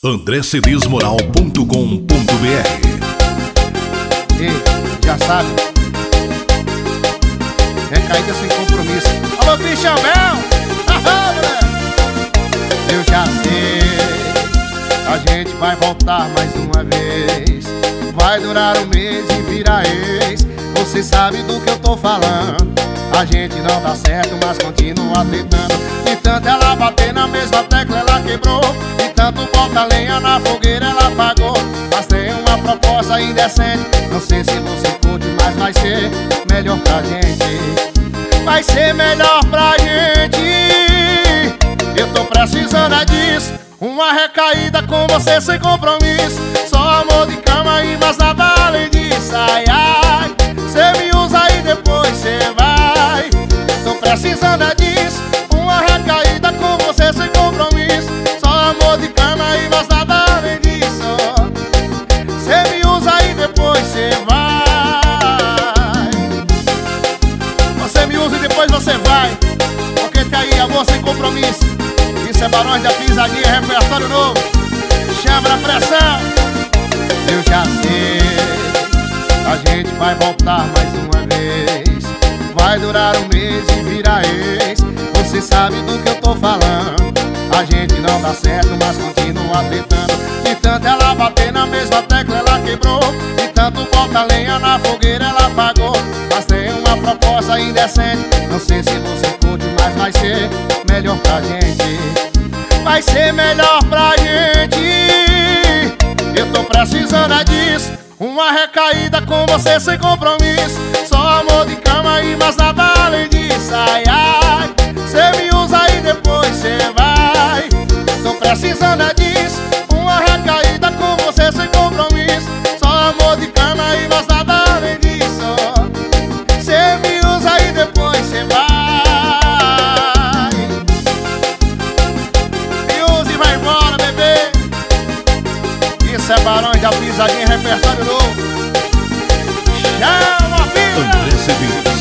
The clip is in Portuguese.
andrecedesmoral.com.br. E já sabe, recaída sem compromisso. Alô, Christian Bell! Eu já sei, a gente vai voltar mais uma vez. Vai durar um mês e vira ex. Você sabe do que eu tô falando. A gente não dá certo, mas continua tentando. De tanto ela bater na mesma tecla, ela quebrou. De tanto bota lenha na fogueira, ela apagou. Mas tem uma proposta indecente. Não sei se você curte, mas vai ser melhor pra gente. Vai ser melhor pra gente. Eu tô precisando disso. Uma recaída com você sem compromisso. Só amor de cama e mais nada além disso. Ai, ai, cê me usa e depois cê vai. Tô precisando disso. Uma recaída com você sem compromisso. Só amor de cama e mais nada além disso. Cê me usa e depois cê vai. Você me usa e depois você vai. Porque tá aí amor sem compromisso. Isso é Barões da Pisadinha, repertório novo. Chama na pressão. Eu já sei, a gente vai voltar mais uma vez. Vai durar um mês e vira ex. Você sabe do que eu tô falando. A gente não dá certo, mas continua tentando. De tanto ela bater na mesma tecla, ela quebrou. De tanto bota lenha na fogueira, ela apagou. Mas tem uma proposta indecente. Não sei se você curte, mas vai ser melhor pra gente. Vai ser melhor pra gente. Eu tô precisando disso. Uma recaída com você sem compromisso. Só amor de cama e mais nada além disso. Ai, ai, cê me usa e depois cê vai. Tô precisando disso. Uma recaída com você sem compromisso. Só amor de cama e mais nada além disso. Cê me usa e depois cê vai. Isso é Barões da Pisadinha, repertório novo. Chama, filha! André Cedês.